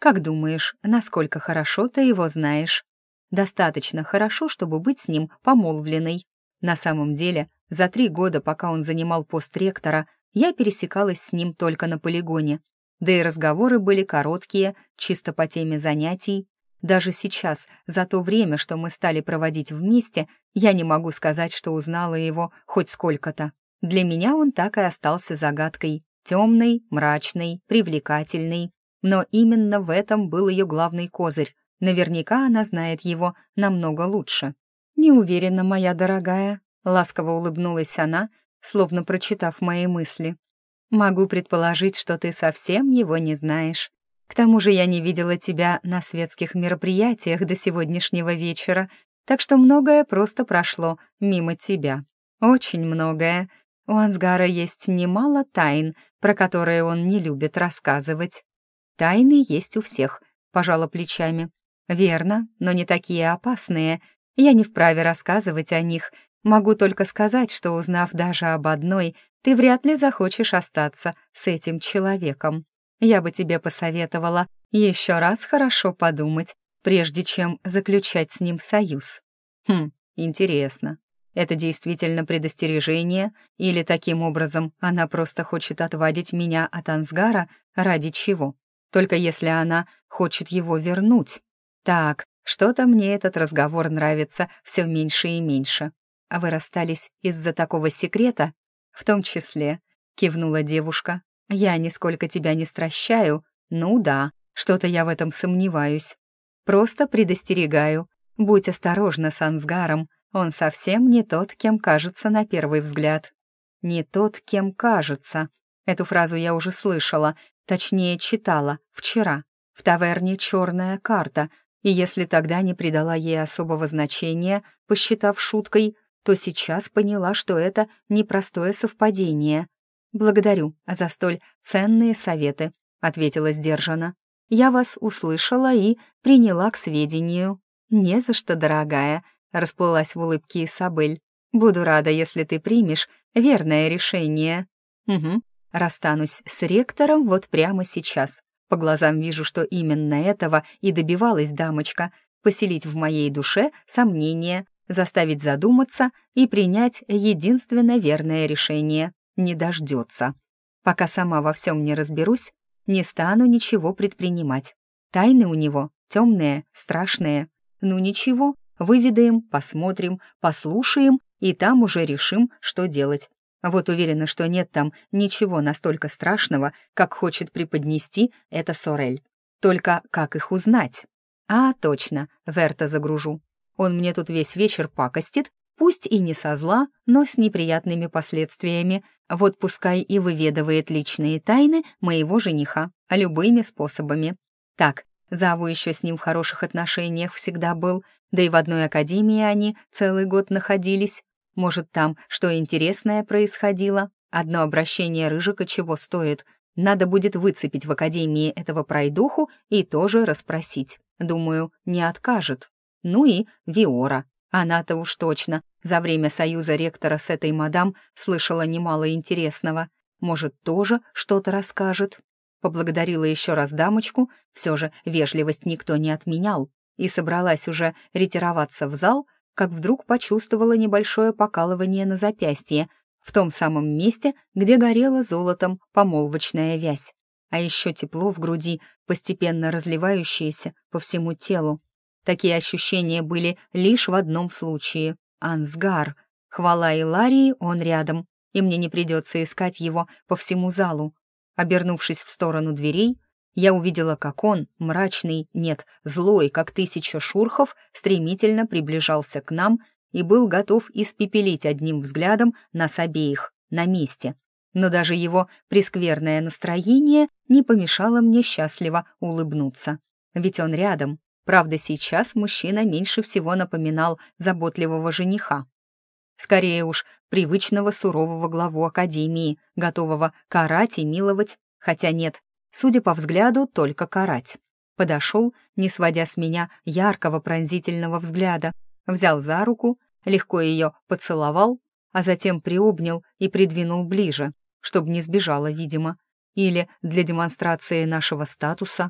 Как думаешь, насколько хорошо ты его знаешь? Достаточно хорошо, чтобы быть с ним помолвленной. На самом деле, за три года, пока он занимал пост ректора, я пересекалась с ним только на полигоне. Да и разговоры были короткие, чисто по теме занятий. Даже сейчас, за то время, что мы стали проводить вместе, я не могу сказать, что узнала его хоть сколько-то. Для меня он так и остался загадкой. Темный, мрачный, привлекательный. Но именно в этом был ее главный козырь. Наверняка она знает его намного лучше. «Не уверена, моя дорогая», — ласково улыбнулась она, словно прочитав мои мысли. «Могу предположить, что ты совсем его не знаешь. К тому же я не видела тебя на светских мероприятиях до сегодняшнего вечера, так что многое просто прошло мимо тебя. Очень многое. У Ансгара есть немало тайн, про которые он не любит рассказывать». «Тайны есть у всех», — пожала плечами. «Верно, но не такие опасные. Я не вправе рассказывать о них. Могу только сказать, что, узнав даже об одной, ты вряд ли захочешь остаться с этим человеком. Я бы тебе посоветовала еще раз хорошо подумать, прежде чем заключать с ним союз». «Хм, интересно. Это действительно предостережение, или таким образом она просто хочет отвадить меня от Ансгара, ради чего? Только если она хочет его вернуть. Так, что-то мне этот разговор нравится все меньше и меньше. А вы расстались из-за такого секрета? В том числе, кивнула девушка. Я нисколько тебя не стращаю. Ну да, что-то я в этом сомневаюсь. Просто предостерегаю. Будь осторожна с Ансгаром. Он совсем не тот, кем кажется на первый взгляд. Не тот, кем кажется. Эту фразу я уже слышала, точнее читала, вчера, в таверне «Черная карта», и если тогда не придала ей особого значения, посчитав шуткой, то сейчас поняла, что это непростое совпадение. «Благодарю за столь ценные советы», — ответила сдержанно. «Я вас услышала и приняла к сведению». «Не за что, дорогая», — расплылась в улыбке Исабель. «Буду рада, если ты примешь верное решение». «Угу. Расстанусь с ректором вот прямо сейчас. По глазам вижу, что именно этого и добивалась дамочка — поселить в моей душе сомнения, заставить задуматься и принять единственно верное решение. Не дождется. Пока сама во всем не разберусь, не стану ничего предпринимать. Тайны у него темные, страшные. Ну ничего, выведаем, посмотрим, послушаем, и там уже решим, что делать. Вот уверена, что нет там ничего настолько страшного, как хочет преподнести эта Сорель. Только как их узнать? А, точно, Верта загружу. Он мне тут весь вечер пакостит, пусть и не со зла, но с неприятными последствиями. Вот пускай и выведывает личные тайны моего жениха любыми способами. Так, Заву еще с ним в хороших отношениях всегда был, да и в одной академии они целый год находились. Может, там что интересное происходило? Одно обращение Рыжика чего стоит? Надо будет выцепить в академии этого пройдоху и тоже расспросить. Думаю, не откажет. Ну и Виора. Она-то уж точно за время союза ректора с этой мадам слышала немало интересного. Может, тоже что-то расскажет. Поблагодарила еще раз дамочку, все же вежливость никто не отменял, и собралась уже ретироваться в зал, как вдруг почувствовала небольшое покалывание на запястье, в том самом месте, где горела золотом помолвочная вязь, а еще тепло в груди, постепенно разливающееся по всему телу. Такие ощущения были лишь в одном случае — Ансгар. Хвала Иларии, он рядом, и мне не придется искать его по всему залу. Обернувшись в сторону дверей, я увидела, как он, мрачный, нет, злой, как тысяча шурхов, стремительно приближался к нам и был готов испепелить одним взглядом нас обеих, на месте. Но даже его прескверное настроение не помешало мне счастливо улыбнуться. Ведь он рядом. Правда, сейчас мужчина меньше всего напоминал заботливого жениха. Скорее уж, привычного сурового главу академии, готового карать и миловать, хотя нет, судя по взгляду, только карать. Подошел, не сводя с меня яркого пронзительного взгляда, взял за руку, легко ее поцеловал, а затем приобнял и придвинул ближе, чтобы не сбежала, видимо, или для демонстрации нашего статуса.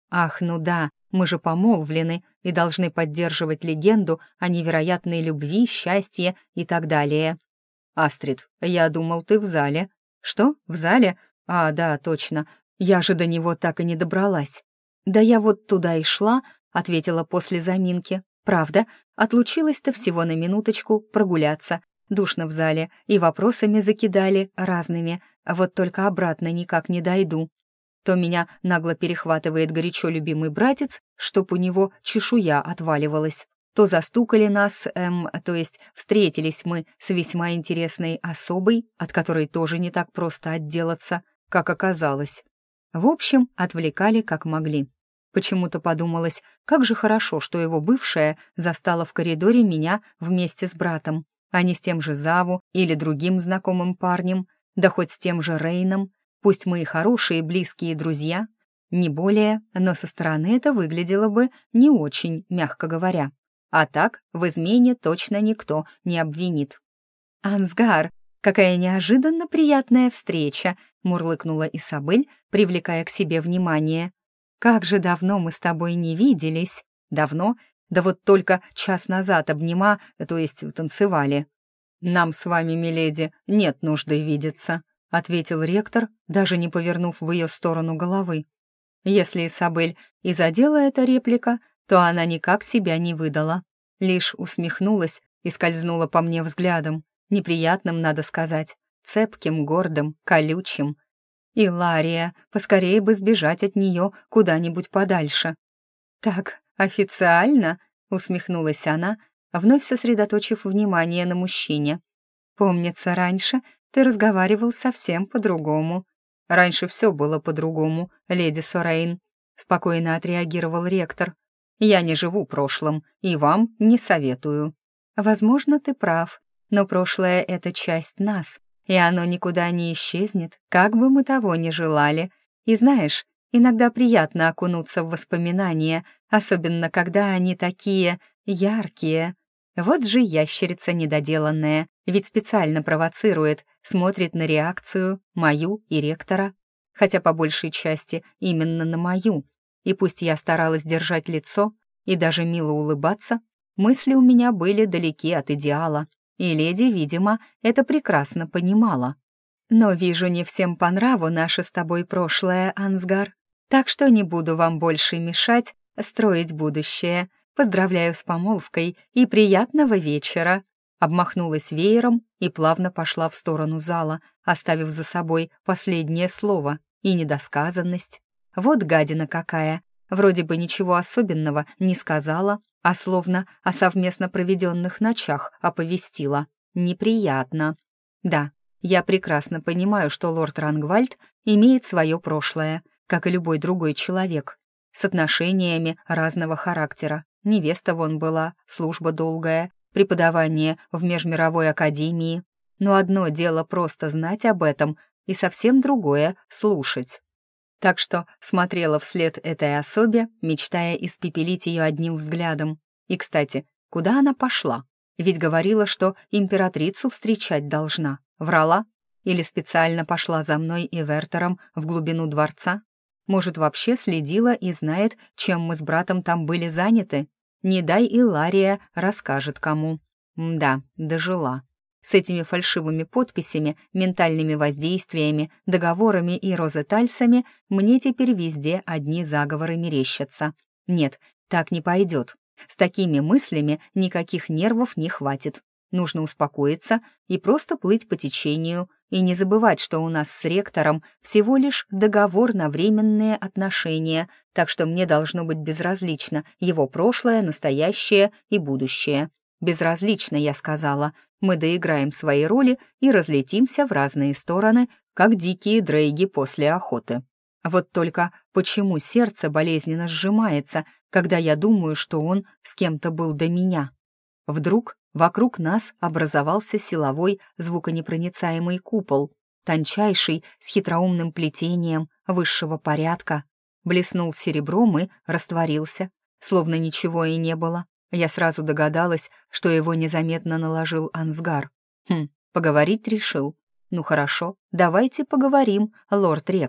Ах, ну да, мы же помолвлены и должны поддерживать легенду о невероятной любви, счастье и так далее. Астрид, я думал, ты в зале. Что, в зале? А, да, точно. Я же до него так и не добралась. Да я вот туда и шла, ответила после заминки. Правда, отлучилась-то всего на минуточку прогуляться. Душно в зале, и вопросами закидали разными. Вот только обратно никак не дойду. То меня нагло перехватывает горячо любимый братец, чтоб у него чешуя отваливалась. То застукали нас, эм, то есть встретились мы с весьма интересной особой, от которой тоже не так просто отделаться, как оказалось. В общем, отвлекали как могли. Почему-то подумалось, как же хорошо, что его бывшая застала в коридоре меня вместе с братом, а не с тем же Заву или другим знакомым парнем, да хоть с тем же Рейном. Пусть мы и хорошие близкие друзья, не более, но со стороны это выглядело бы не очень, мягко говоря. А так в измене точно никто не обвинит. «Ансгар, какая неожиданно приятная встреча!» — мурлыкнула Исабель, привлекая к себе внимание. «Как же давно мы с тобой не виделись!» «Давно? Да вот только час назад обнима, то есть танцевали». «Нам с вами, миледи, нет нужды видеться», — ответил ректор, даже не повернув в ее сторону головы. Если Исабель и задела эта реплика, то она никак себя не выдала. Лишь усмехнулась и скользнула по мне взглядом, неприятным, надо сказать, цепким, гордым, колючим. И Лария, поскорее бы сбежать от нее куда-нибудь подальше. «Так официально?» — усмехнулась она, вновь сосредоточив внимание на мужчине. «Помнится, раньше ты разговаривал совсем по-другому». «Раньше все было по-другому, леди Сорейн», — спокойно отреагировал ректор. «Я не живу прошлым и вам не советую». «Возможно, ты прав, но прошлое — это часть нас, и оно никуда не исчезнет, как бы мы того ни желали. И знаешь, иногда приятно окунуться в воспоминания, особенно когда они такие яркие. Вот же ящерица недоделанная, ведь специально провоцирует, смотрит на реакцию, мою и ректора. Хотя по большей части именно на мою. И пусть я старалась держать лицо и даже мило улыбаться, мысли у меня были далеки от идеала, и леди, видимо, это прекрасно понимала. Но вижу, не всем по нраву наше с тобой прошлое, Ансгар, так что не буду вам больше мешать строить будущее. Поздравляю с помолвкой и приятного вечера!» Обмахнулась веером и плавно пошла в сторону зала, оставив за собой последнее слово и недосказанность. Вот гадина какая! Вроде бы ничего особенного не сказала, а словно о совместно проведенных ночах оповестила. Неприятно. Да, я прекрасно понимаю, что лорд Рангвальд имеет свое прошлое, как и любой другой человек, с отношениями разного характера. Невеста вон была, служба долгая, преподавание в межмировой академии. Но одно дело просто знать об этом, и совсем другое — слушать. Так что смотрела вслед этой особе, мечтая испепелить ее одним взглядом. И, кстати, куда она пошла? Ведь говорила, что императрицу встречать должна. Врала? Или специально пошла за мной и Вертером в глубину дворца? Может, вообще следила и знает, чем мы с братом там были заняты? Не дай и Лария расскажет кому. Мда, дожила. С этими фальшивыми подписями, ментальными воздействиями, договорами и розетальсами мне теперь везде одни заговоры мерещатся. Нет, так не пойдет. С такими мыслями никаких нервов не хватит. Нужно успокоиться и просто плыть по течению, и не забывать, что у нас с ректором всего лишь договор на временные отношения, так что мне должно быть безразлично его прошлое, настоящее и будущее. Безразлично, я сказала. Мы доиграем свои роли и разлетимся в разные стороны, как дикие дрейги после охоты. Вот только почему сердце болезненно сжимается, когда я думаю, что он с кем-то был до меня? Вдруг вокруг нас образовался силовой звуконепроницаемый купол, тончайший, с хитроумным плетением высшего порядка. Блеснул серебром и растворился, словно ничего и не было. Я сразу догадалась, что его незаметно наложил Ансгар. Хм, поговорить решил. Ну хорошо, давайте поговорим, лорд-ректор.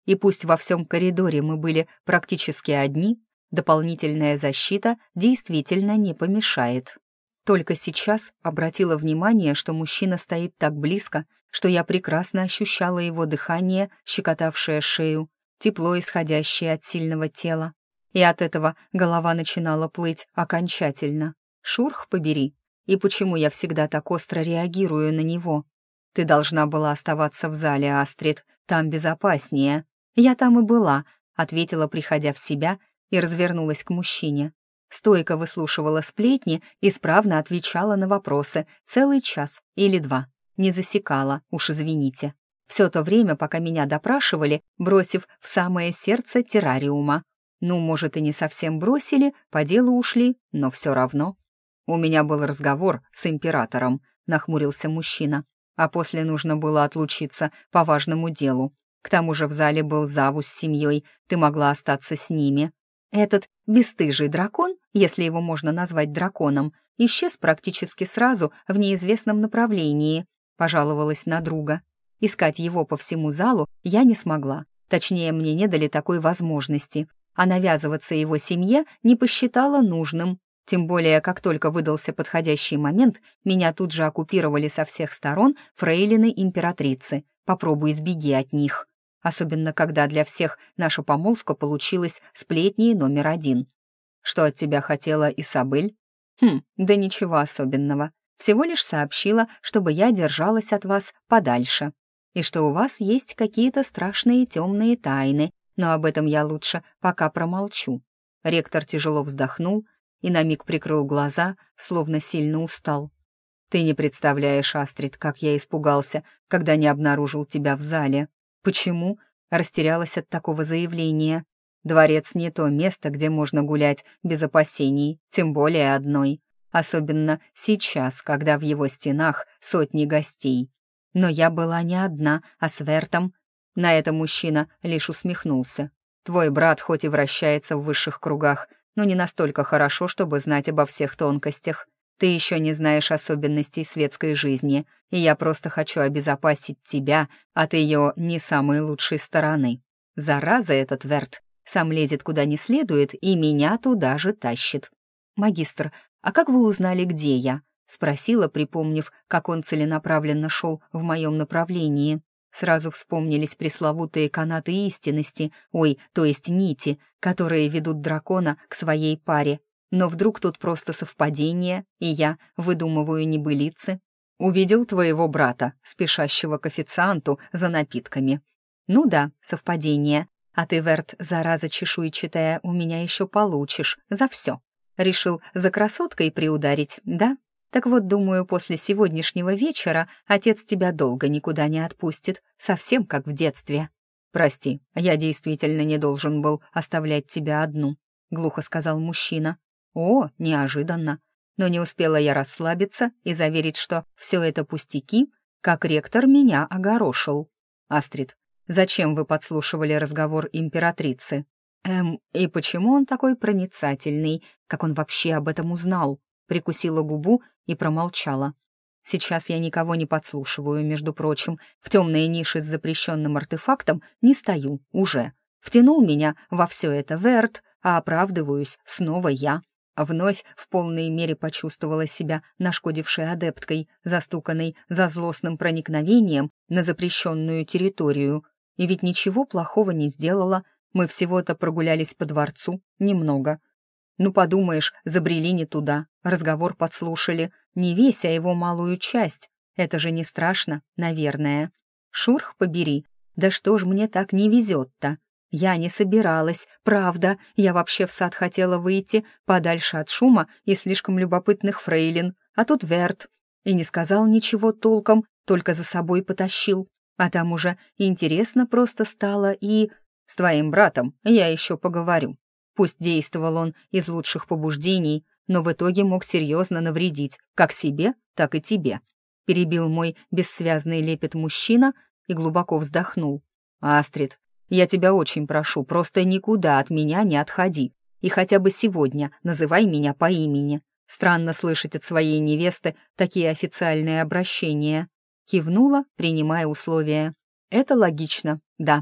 И пусть во всем коридоре мы были практически одни, дополнительная защита действительно не помешает. Только сейчас обратила внимание, что мужчина стоит так близко, что я прекрасно ощущала его дыхание, щекотавшее шею, тепло, исходящее от сильного тела. И от этого голова начинала плыть окончательно. Шурх побери. И почему я всегда так остро реагирую на него? Ты должна была оставаться в зале, Астрид, там безопаснее. Я там и была, ответила, приходя в себя, и развернулась к мужчине. Стойко выслушивала сплетни, исправно отвечала на вопросы целый час или два. Не засекала, уж извините. Все то время, пока меня допрашивали, бросив в самое сердце террариума. Ну, может, и не совсем бросили, по делу ушли, но все равно. «У меня был разговор с императором», — нахмурился мужчина. «А после нужно было отлучиться по важному делу. К тому же в зале был Заву с семьей, ты могла остаться с ними. Этот бесстыжий дракон, если его можно назвать драконом, исчез практически сразу в неизвестном направлении», — пожаловалась на друга. Искать его по всему залу я не смогла. Точнее, мне не дали такой возможности, а навязываться его семье не посчитала нужным. Тем более, как только выдался подходящий момент, меня тут же оккупировали со всех сторон фрейлины императрицы. Попробуй сбеги от них. Особенно, когда для всех наша помолвка получилась сплетней номер один. Что от тебя хотела Исабель? Хм, да ничего особенного. Всего лишь сообщила, чтобы я держалась от вас подальше. И что у вас есть какие-то страшные темные тайны, но об этом я лучше пока промолчу. Ректор тяжело вздохнул и на миг прикрыл глаза, словно сильно устал. «Ты не представляешь, Астрид, как я испугался, когда не обнаружил тебя в зале. Почему?» — растерялась от такого заявления. «Дворец не то место, где можно гулять без опасений, тем более одной. Особенно сейчас, когда в его стенах сотни гостей. Но я была не одна, а с Вертом». На это мужчина лишь усмехнулся. «Твой брат хоть и вращается в высших кругах, но не настолько хорошо, чтобы знать обо всех тонкостях. Ты еще не знаешь особенностей светской жизни, и я просто хочу обезопасить тебя от ее не самой лучшей стороны. Зараза этот Верт сам лезет куда не следует и меня туда же тащит». «Магистр, а как вы узнали, где я?» — спросила, припомнив, как он целенаправленно шел в моем направлении. Сразу вспомнились пресловутые канаты истинности, ой, то есть нити, которые ведут дракона к своей паре. Но вдруг тут просто совпадение, и я выдумываю небылицы. Увидел твоего брата, спешащего к официанту за напитками. Ну да, совпадение. А ты, Верт, зараза чешуйчатая, у меня еще получишь за все. Решил за красоткой приударить, да? Так вот, думаю, после сегодняшнего вечера отец тебя долго никуда не отпустит, совсем как в детстве. «Прости, я действительно не должен был оставлять тебя одну», — глухо сказал мужчина. «О, неожиданно». Но не успела я расслабиться и заверить, что все это пустяки, как ректор меня огорошил. «Астрид, зачем вы подслушивали разговор императрицы?» «Эм, и почему он такой проницательный? Как он вообще об этом узнал?» Прикусила губу и промолчала. Сейчас я никого не подслушиваю, между прочим. В темные ниши с запрещенным артефактом не стою уже. Втянул меня во все это Верт, а оправдываюсь снова я. Вновь в полной мере почувствовала себя нашкодившей адепткой, застуканной за злостным проникновением на запрещенную территорию. И ведь ничего плохого не сделала. Мы всего-то прогулялись по дворцу немного. Ну, подумаешь, забрели не туда, разговор подслушали, не весь, а его малую часть. Это же не страшно, наверное. Шурх побери, да что ж мне так не везет-то? Я не собиралась, правда, я вообще в сад хотела выйти, подальше от шума и слишком любопытных фрейлин, а тут Верт. И не сказал ничего толком, только за собой потащил. А там уже интересно просто стало и... С твоим братом я еще поговорю. Пусть действовал он из лучших побуждений, но в итоге мог серьезно навредить как себе, так и тебе. Перебил мой бессвязный лепет мужчина и глубоко вздохнул. «Астрид, я тебя очень прошу, просто никуда от меня не отходи. И хотя бы сегодня называй меня по имени. Странно слышать от своей невесты такие официальные обращения». Кивнула, принимая условия. «Это логично, да».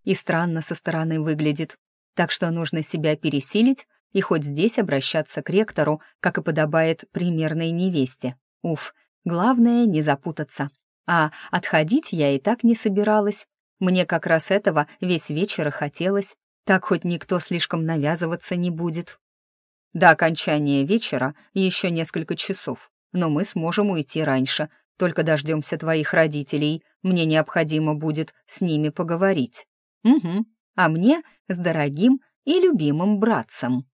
и странно со стороны выглядит. Так что нужно себя пересилить и хоть здесь обращаться к ректору, как и подобает примерной невесте. Уф, главное не запутаться. А отходить я и так не собиралась. Мне как раз этого весь вечер и хотелось. Так хоть никто слишком навязываться не будет. До окончания вечера еще несколько часов, но мы сможем уйти раньше. Только дождемся твоих родителей. Мне необходимо будет с ними поговорить. Угу. А мне с дорогим и любимым братцем.